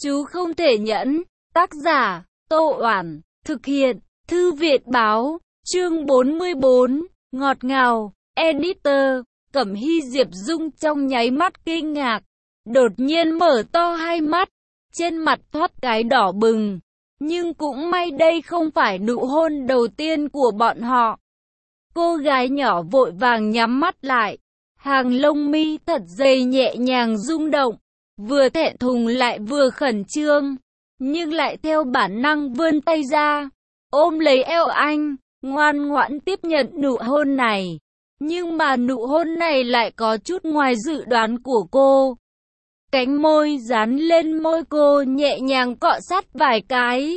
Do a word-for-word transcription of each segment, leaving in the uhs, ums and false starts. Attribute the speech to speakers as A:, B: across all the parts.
A: Chú không thể nhẫn. Tác giả, Tô Oản. Thực hiện, Thư viện báo. Chương bốn mươi bốn. Ngọt ngào. Editor, Cẩm Hy. Diệp Dung trong nháy mắt kinh ngạc. Đột nhiên mở to hai mắt. Trên mặt thoát cái đỏ bừng. Nhưng cũng may đây không phải nụ hôn đầu tiên của bọn họ. Cô gái nhỏ vội vàng nhắm mắt lại. Hàng lông mi thật dày nhẹ nhàng rung động. Vừa thẹn thùng lại vừa khẩn trương. Nhưng lại theo bản năng vươn tay ra. Ôm lấy eo anh. Ngoan ngoãn tiếp nhận nụ hôn này. Nhưng mà nụ hôn này lại có chút ngoài dự đoán của cô. Cánh môi dán lên môi cô nhẹ nhàng cọ sát vài cái.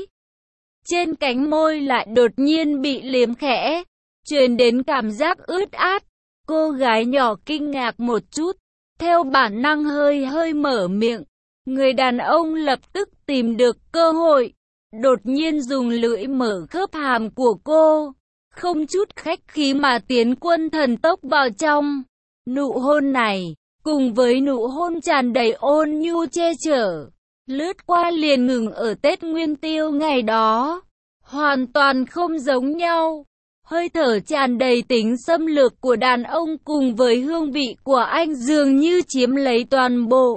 A: Trên cánh môi lại đột nhiên bị liếm khẽ. Truyền đến cảm giác ướt át. Cô gái nhỏ kinh ngạc một chút. Theo bản năng hơi hơi mở miệng. Người đàn ông lập tức tìm được cơ hội. Đột nhiên dùng lưỡi mở khớp hàm của cô. Không chút khách khí mà tiến quân thần tốc vào trong. Nụ hôn này, cùng với nụ hôn tràn đầy ôn nhu che chở, lướt qua liền ngừng ở Tết Nguyên Tiêu ngày đó. Hoàn toàn không giống nhau. Hơi thở tràn đầy tính xâm lược của đàn ông cùng với hương vị của anh dường như chiếm lấy toàn bộ.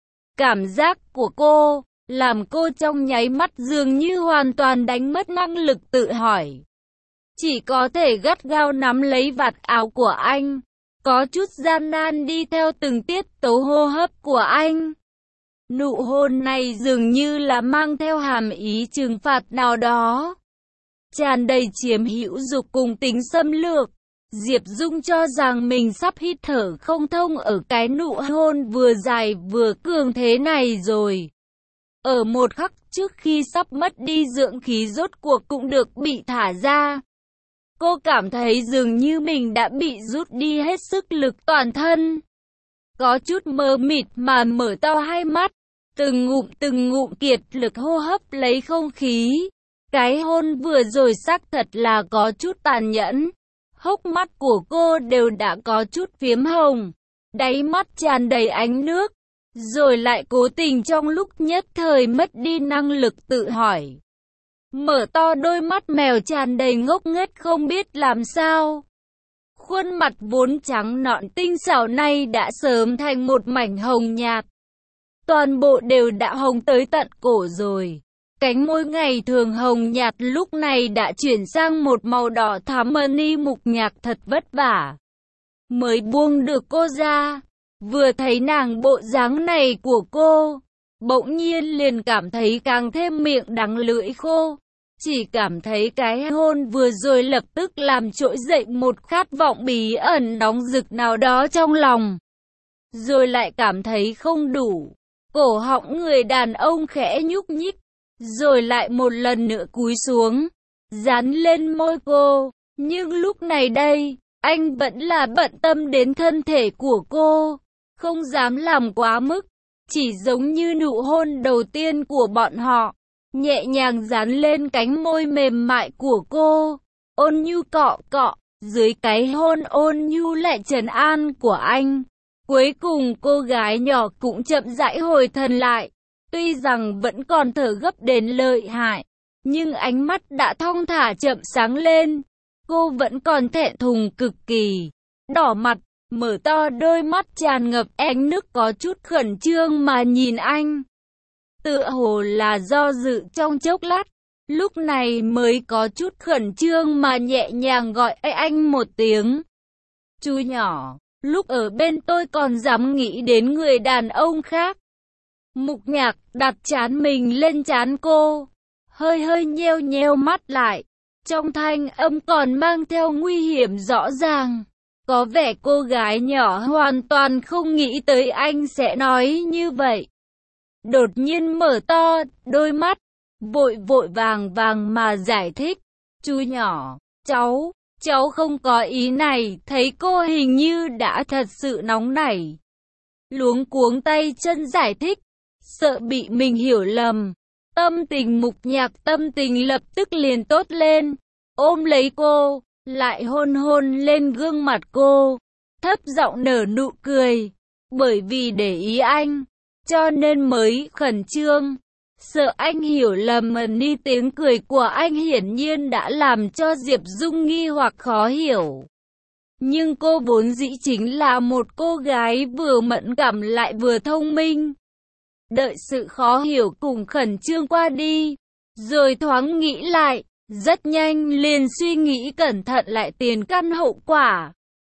A: Cảm giác của cô, làm cô trong nháy mắt dường như hoàn toàn đánh mất năng lực tự hỏi. Chỉ có thể gắt gao nắm lấy vạt áo của anh. Có chút gian nan đi theo từng tiết tấu hô hấp của anh. Nụ hôn này dường như là mang theo hàm ý trừng phạt nào đó. Tràn đầy chiếm hữu dục cùng tính xâm lược. Diệp Dung cho rằng mình sắp hít thở không thông ở cái nụ hôn vừa dài vừa cường thế này rồi. Ở một khắc trước khi sắp mất đi dưỡng khí rốt cuộc cũng được bị thả ra. Cô cảm thấy dường như mình đã bị rút đi hết sức lực toàn thân. Có chút mờ mịt mà mở to hai mắt. Từng ngụm từng ngụm kiệt lực hô hấp lấy không khí. Cái hôn vừa rồi xác thật là có chút tàn nhẫn. Hốc mắt của cô đều đã có chút phiếm hồng. Đáy mắt tràn đầy ánh nước. Rồi lại cố tình trong lúc nhất thời mất đi năng lực tự hỏi. Mở to đôi mắt mèo tràn đầy ngốc nghếch không biết làm sao. Khuôn mặt vốn trắng nõn tinh xảo này đã sớm thành một mảnh hồng nhạt. Toàn bộ đều đã hồng tới tận cổ rồi. Cánh môi ngày thường hồng nhạt lúc này đã chuyển sang một màu đỏ thắm mơ ni mục nhạc thật vất vả. Mới buông được cô ra. Vừa thấy nàng bộ dáng này của cô, bỗng nhiên liền cảm thấy càng thêm miệng đắng lưỡi khô. Chỉ cảm thấy cái hôn vừa rồi lập tức làm trỗi dậy một khát vọng bí ẩn nóng rực nào đó trong lòng. Rồi lại cảm thấy không đủ. Cổ họng người đàn ông khẽ nhúc nhích. Rồi lại một lần nữa cúi xuống, dán lên môi cô. Nhưng lúc này đây, anh vẫn là bận tâm đến thân thể của cô. Không dám làm quá mức. Chỉ giống như nụ hôn đầu tiên của bọn họ. Nhẹ nhàng dán lên cánh môi mềm mại của cô. Ôn nhu cọ cọ. Dưới cái hôn ôn nhu lại trấn an của anh. Cuối cùng cô gái nhỏ cũng chậm rãi hồi thần lại. Tuy rằng vẫn còn thở gấp đến lợi hại. Nhưng ánh mắt đã thong thả chậm sáng lên. Cô vẫn còn thẹn thùng cực kỳ. Đỏ mặt, mở to đôi mắt tràn ngập ánh nước có chút khẩn trương mà nhìn anh. Tựa hồ là do dự trong chốc lát. Lúc này mới có chút khẩn trương mà nhẹ nhàng gọi anh một tiếng. Chú nhỏ, lúc ở bên tôi còn dám nghĩ đến người đàn ông khác. Mục nhạc đặt trán mình lên trán cô. Hơi hơi nheo nheo mắt lại. Trong thanh âm còn mang theo nguy hiểm rõ ràng. Có vẻ cô gái nhỏ hoàn toàn không nghĩ tới anh sẽ nói như vậy. Đột nhiên mở to đôi mắt, vội vội vàng vàng mà giải thích. Chú nhỏ, cháu, cháu không có ý này. Thấy cô hình như đã thật sự nóng nảy. Luống cuống tay chân giải thích, sợ bị mình hiểu lầm. Tâm tình mục nhạc tâm tình lập tức liền tốt lên. Ôm lấy cô, lại hôn hôn lên gương mặt cô. Thấp giọng nở nụ cười. Bởi vì để ý anh, cho nên mới khẩn trương. Sợ anh hiểu lầm đi, tiếng cười của anh hiển nhiên đã làm cho Diệp Dung nghi hoặc khó hiểu. Nhưng cô vốn dĩ chính là một cô gái vừa mẫn cảm lại vừa thông minh. Đợi sự khó hiểu cùng khẩn trương qua đi, rồi thoáng nghĩ lại, rất nhanh liền suy nghĩ cẩn thận lại tiền căn hậu quả.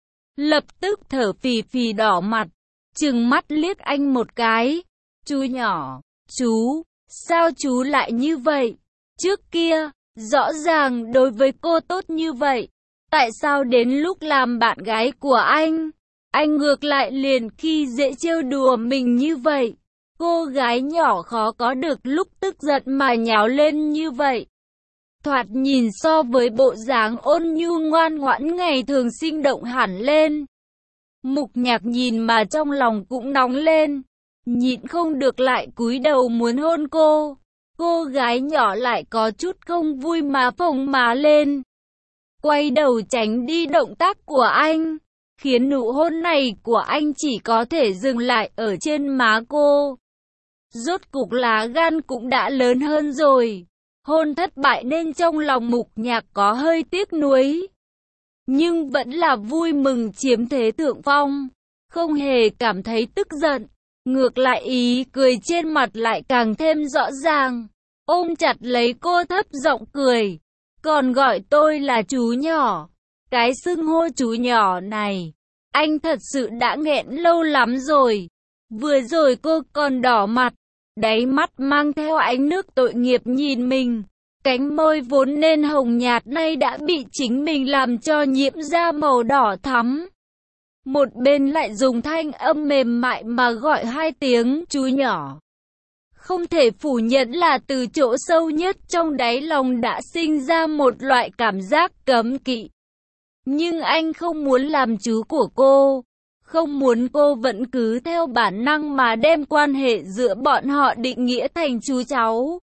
A: Lập tức thở phì phì đỏ mặt, trừng mắt liếc anh một cái. Chú nhỏ, chú, sao chú lại như vậy? Trước kia, rõ ràng đối với cô tốt như vậy. Tại sao đến lúc làm bạn gái của anh, anh ngược lại liền khi dễ trêu đùa mình như vậy? Cô gái nhỏ khó có được lúc tức giận mà nháo lên như vậy. Thoạt nhìn so với bộ dáng ôn nhu ngoan ngoãn ngày thường sinh động hẳn lên. Mục Nhạc nhìn mà trong lòng cũng nóng lên, nhịn không được lại cúi đầu muốn hôn cô. Cô gái nhỏ lại có chút không vui mà phồng má lên, quay đầu tránh đi động tác của anh, khiến nụ hôn này của anh chỉ có thể dừng lại ở trên má cô. Rốt cục lá gan cũng đã lớn hơn rồi. Hôn thất bại nên trong lòng Mục Nhạc có hơi tiếc nuối, nhưng vẫn là vui mừng chiếm thế thượng phong, không hề cảm thấy tức giận. Ngược lại ý cười trên mặt lại càng thêm rõ ràng, ôm chặt lấy cô thấp giọng cười. Còn gọi tôi là chú nhỏ. Cái xưng hô chú nhỏ này, anh thật sự đã nghẹn lâu lắm rồi. Vừa rồi cô còn đỏ mặt, đáy mắt mang theo ánh nước tội nghiệp nhìn mình. Cánh môi vốn nên hồng nhạt nay đã bị chính mình làm cho nhiễm ra màu đỏ thắm. Một bên lại dùng thanh âm mềm mại mà gọi hai tiếng chú nhỏ. Không thể phủ nhận là từ chỗ sâu nhất trong đáy lòng đã sinh ra một loại cảm giác cấm kỵ. Nhưng anh không muốn làm chú của cô, không muốn cô vẫn cứ theo bản năng mà đem quan hệ giữa bọn họ định nghĩa thành chú cháu.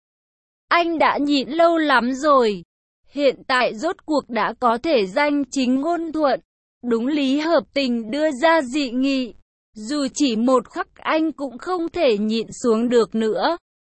A: Anh đã nhịn lâu lắm rồi, hiện tại rốt cuộc đã có thể danh chính ngôn thuận, đúng lý hợp tình đưa ra dị nghị. Dù chỉ một khắc anh cũng không thể nhịn xuống được nữa.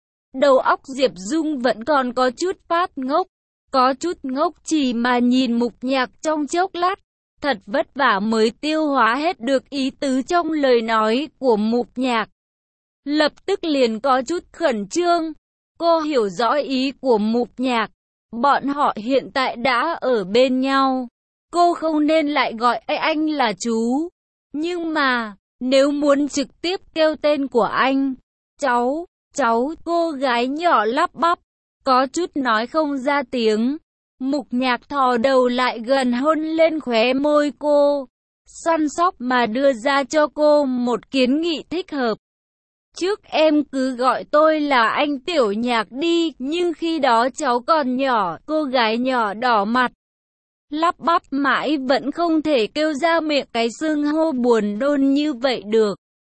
A: Đầu óc Diệp Dung vẫn còn có chút phát ngốc, có chút ngốc chỉ mà nhìn Mục Nhạc trong chốc lát. Thật vất vả mới tiêu hóa hết được ý tứ trong lời nói của Mục Nhạc. Lập tức liền có chút khẩn trương. Cô hiểu rõ ý của Mục Nhạc. Bọn họ hiện tại đã ở bên nhau. Cô không nên lại gọi anh là chú. Nhưng mà, nếu muốn trực tiếp kêu tên của anh, cháu, cháu, cô gái nhỏ lắp bắp, có chút nói không ra tiếng. Mục Nhạc thò đầu lại gần hôn lên khóe môi cô, săn sóc mà đưa ra cho cô một kiến nghị thích hợp. Trước em cứ gọi tôi là anh Tiểu Nhạc đi, nhưng khi đó cháu còn nhỏ. Cô gái nhỏ đỏ mặt, lắp bắp mãi vẫn không thể kêu ra miệng cái xưng hô buồn nôn như vậy được.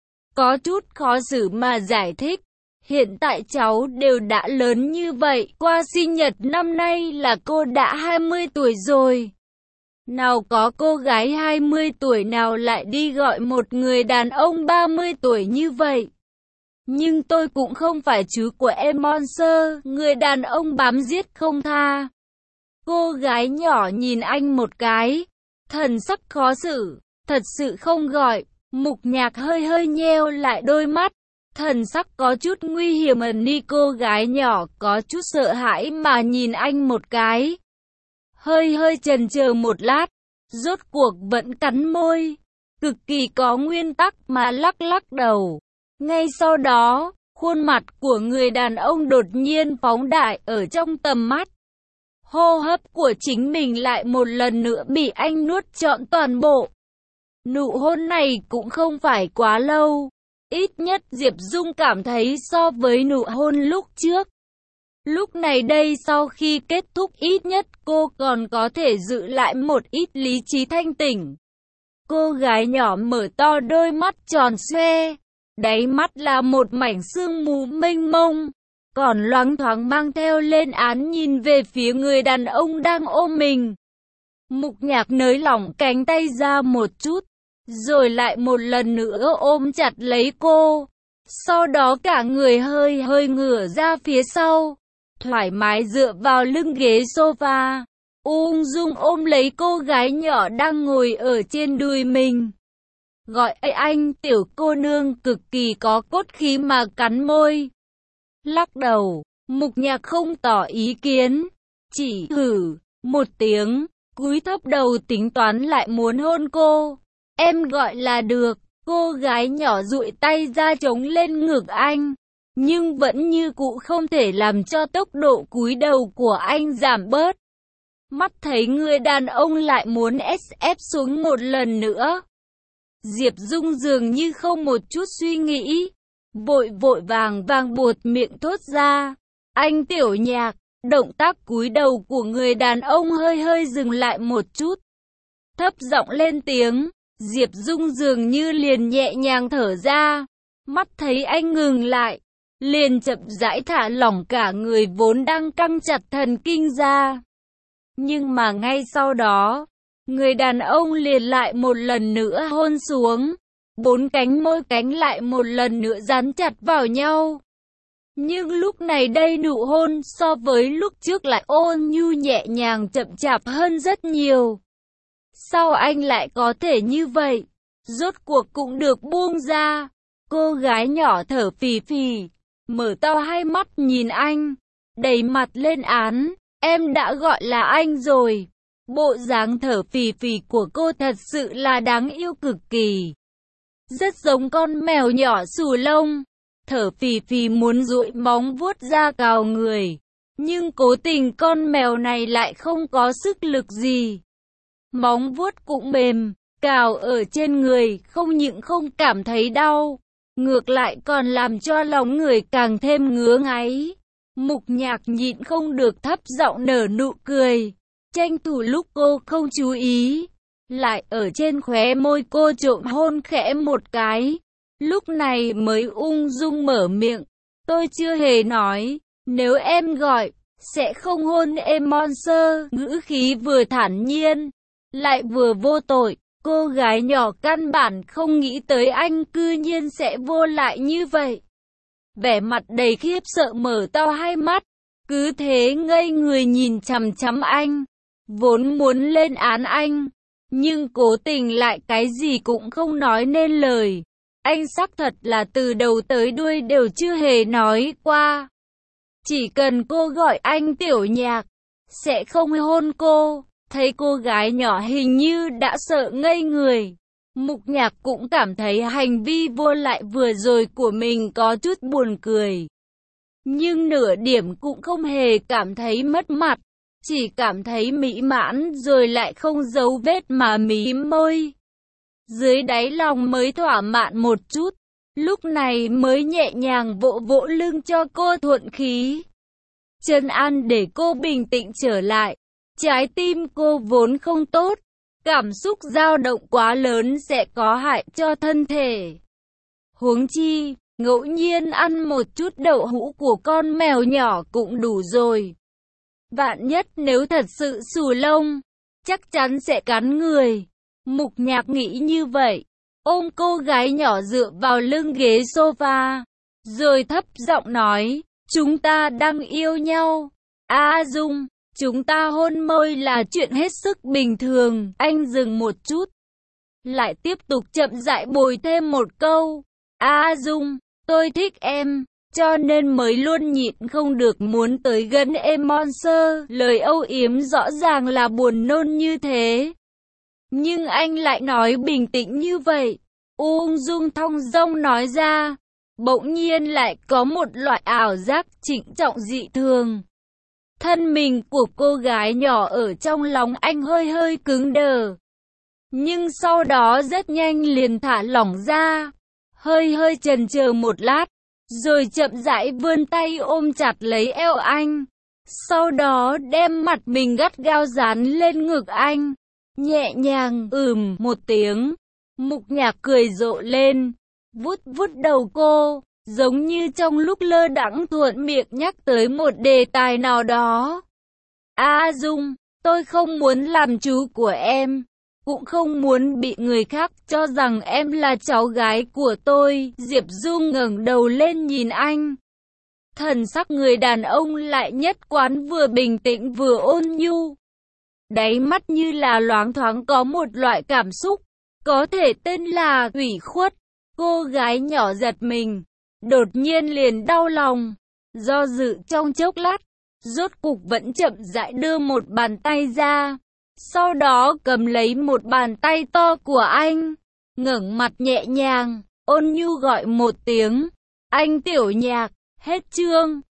A: Có chút khó xử mà giải thích. Hiện tại cháu đều đã lớn như vậy, qua sinh nhật năm nay là cô đã hai mươi tuổi rồi. Nào có cô gái hai mươi tuổi nào lại đi gọi một người đàn ông ba mươi tuổi như vậy. Nhưng tôi cũng không phải chú của em Monster, người đàn ông bám giết không tha. Cô gái nhỏ nhìn anh một cái, thần sắc khó xử, thật sự không gọi. Mục Nhạc hơi hơi nheo lại đôi mắt, thần sắc có chút nguy hiểm ẩn đi. Cô gái nhỏ có chút sợ hãi mà nhìn anh một cái, hơi hơi chần chờ một lát, rốt cuộc vẫn cắn môi, cực kỳ có nguyên tắc mà lắc lắc đầu. Ngay sau đó, khuôn mặt của người đàn ông đột nhiên phóng đại ở trong tầm mắt. Hô hấp của chính mình lại một lần nữa bị anh nuốt trọn toàn bộ. Nụ hôn này cũng không phải quá lâu. Ít nhất Diệp Dung cảm thấy so với nụ hôn lúc trước. Lúc này đây sau khi kết thúc ít nhất cô còn có thể giữ lại một ít lý trí thanh tỉnh. Cô gái nhỏ mở to đôi mắt tròn xoe. Đáy mắt là một mảnh sương mù mênh mông. Còn loáng thoáng mang theo lên án nhìn về phía người đàn ông đang ôm mình. Mục Nhạc nới lỏng cánh tay ra một chút, rồi lại một lần nữa ôm chặt lấy cô. Sau đó cả người hơi hơi ngửa ra phía sau, thoải mái dựa vào lưng ghế sofa, ung dung ôm lấy cô gái nhỏ đang ngồi ở trên đùi mình. Gọi ấy anh, tiểu cô nương cực kỳ có cốt khí mà cắn môi. Lắc đầu, Mục Nhạc không tỏ ý kiến, chỉ hử một tiếng, cúi thấp đầu tính toán lại muốn hôn cô. Em gọi là được. Cô gái nhỏ dụi tay ra chống lên ngực anh, nhưng vẫn như cũ không thể làm cho tốc độ cúi đầu của anh giảm bớt. Mắt thấy người đàn ông lại muốn ép ép xuống một lần nữa. Diệp Dung dường như không một chút suy nghĩ, vội vội vàng vàng buột miệng thốt ra. Anh Tiểu Nhạc, động tác cúi đầu của người đàn ông hơi hơi dừng lại một chút. Thấp giọng lên tiếng. Diệp Dung dường như liền nhẹ nhàng thở ra, mắt thấy anh ngừng lại, liền chậm rãi thả lỏng cả người vốn đang căng chặt thần kinh ra. Nhưng mà ngay sau đó, người đàn ông liền lại một lần nữa hôn xuống, bốn cánh môi cánh lại một lần nữa dán chặt vào nhau. Nhưng lúc này đây nụ hôn so với lúc trước lại ôn nhu nhẹ nhàng chậm chạp hơn rất nhiều. Sao anh lại có thể như vậy? Rốt cuộc cũng được buông ra. Cô gái nhỏ thở phì phì, mở to hai mắt nhìn anh, đầy mặt lên án. Em đã gọi là anh rồi. Bộ dáng thở phì phì của cô thật sự là đáng yêu cực kỳ. Rất giống con mèo nhỏ xù lông. Thở phì phì muốn dụi móng vuốt ra cào người. Nhưng cố tình con mèo này lại không có sức lực gì. Móng vuốt cũng mềm, cào ở trên người không những không cảm thấy đau, ngược lại còn làm cho lòng người càng thêm ngứa ngáy. Mục Nhạc nhịn không được thấp giọng nở nụ cười, tranh thủ lúc cô không chú ý, lại ở trên khóe môi cô trộm hôn khẽ một cái, lúc này mới ung dung mở miệng. Tôi chưa hề nói, nếu em gọi, sẽ không hôn em monster. Ngữ khí vừa thản nhiên, lại vừa vô tội. Cô gái nhỏ căn bản không nghĩ tới anh cư nhiên sẽ vô lại như vậy. Vẻ mặt đầy khiếp sợ mở to hai mắt, cứ thế ngây người nhìn chằm chằm anh. Vốn muốn lên án anh, nhưng cố tình lại cái gì cũng không nói nên lời. Anh xác thật là từ đầu tới đuôi đều chưa hề nói qua. Chỉ cần cô gọi anh Tiểu Nhạc, sẽ không hôn cô. Thấy cô gái nhỏ hình như đã sợ ngây người, Mục Nhạc cũng cảm thấy hành vi vô lại vừa rồi của mình có chút buồn cười. Nhưng nửa điểm cũng không hề cảm thấy mất mặt, chỉ cảm thấy mỹ mãn rồi lại không giấu vết mà mím môi. Dưới đáy lòng mới thỏa mãn một chút, lúc này mới nhẹ nhàng vỗ vỗ lưng cho cô thuận khí. Trấn an để cô bình tĩnh trở lại. Trái tim cô vốn không tốt, cảm xúc dao động quá lớn sẽ có hại cho thân thể. Huống chi, ngẫu nhiên ăn một chút đậu hũ của con mèo nhỏ cũng đủ rồi. Vạn nhất nếu thật sự xù lông, chắc chắn sẽ cắn người. Mục Nhạc nghĩ như vậy, ôm cô gái nhỏ dựa vào lưng ghế sofa, rồi thấp giọng nói, chúng ta đang yêu nhau. A Dung, chúng ta hôn môi là chuyện hết sức bình thường. Anh dừng một chút, lại tiếp tục chậm rãi bồi thêm một câu. A Dung, tôi thích em, cho nên mới luôn nhịn không được muốn tới gần em monster. Lời âu yếm rõ ràng là buồn nôn như thế. Nhưng anh lại nói bình tĩnh như vậy, ung dung thong dong nói ra. Bỗng nhiên lại có một loại ảo giác trịnh trọng dị thường. Thân mình của cô gái nhỏ ở trong lòng anh hơi hơi cứng đờ. Nhưng sau đó rất nhanh liền thả lỏng ra. Hơi hơi chần chờ một lát, rồi chậm rãi vươn tay ôm chặt lấy eo anh. Sau đó đem mặt mình gắt gao dán lên ngực anh. Nhẹ nhàng ừm một tiếng. Mục Nhạc cười rộ lên, vuốt vuốt đầu cô. Giống như trong lúc lơ đãng thuận miệng nhắc tới một đề tài nào đó. A Dung, tôi không muốn làm chú của em. cũng không muốn bị người khác cho rằng em là cháu gái của tôi. Diệp Dung ngẩng đầu lên nhìn anh. Thần sắc người đàn ông lại nhất quán vừa bình tĩnh vừa ôn nhu. Đáy mắt như là loáng thoáng có một loại cảm xúc, có thể tên là ủy khuất. Cô gái nhỏ giật mình, đột nhiên liền đau lòng, do dự trong chốc lát, rốt cục vẫn chậm rãi đưa một bàn tay ra, sau đó cầm lấy một bàn tay to của anh, ngẩng mặt nhẹ nhàng, ôn nhu gọi một tiếng, anh Tiểu Nhạc. Hết chương.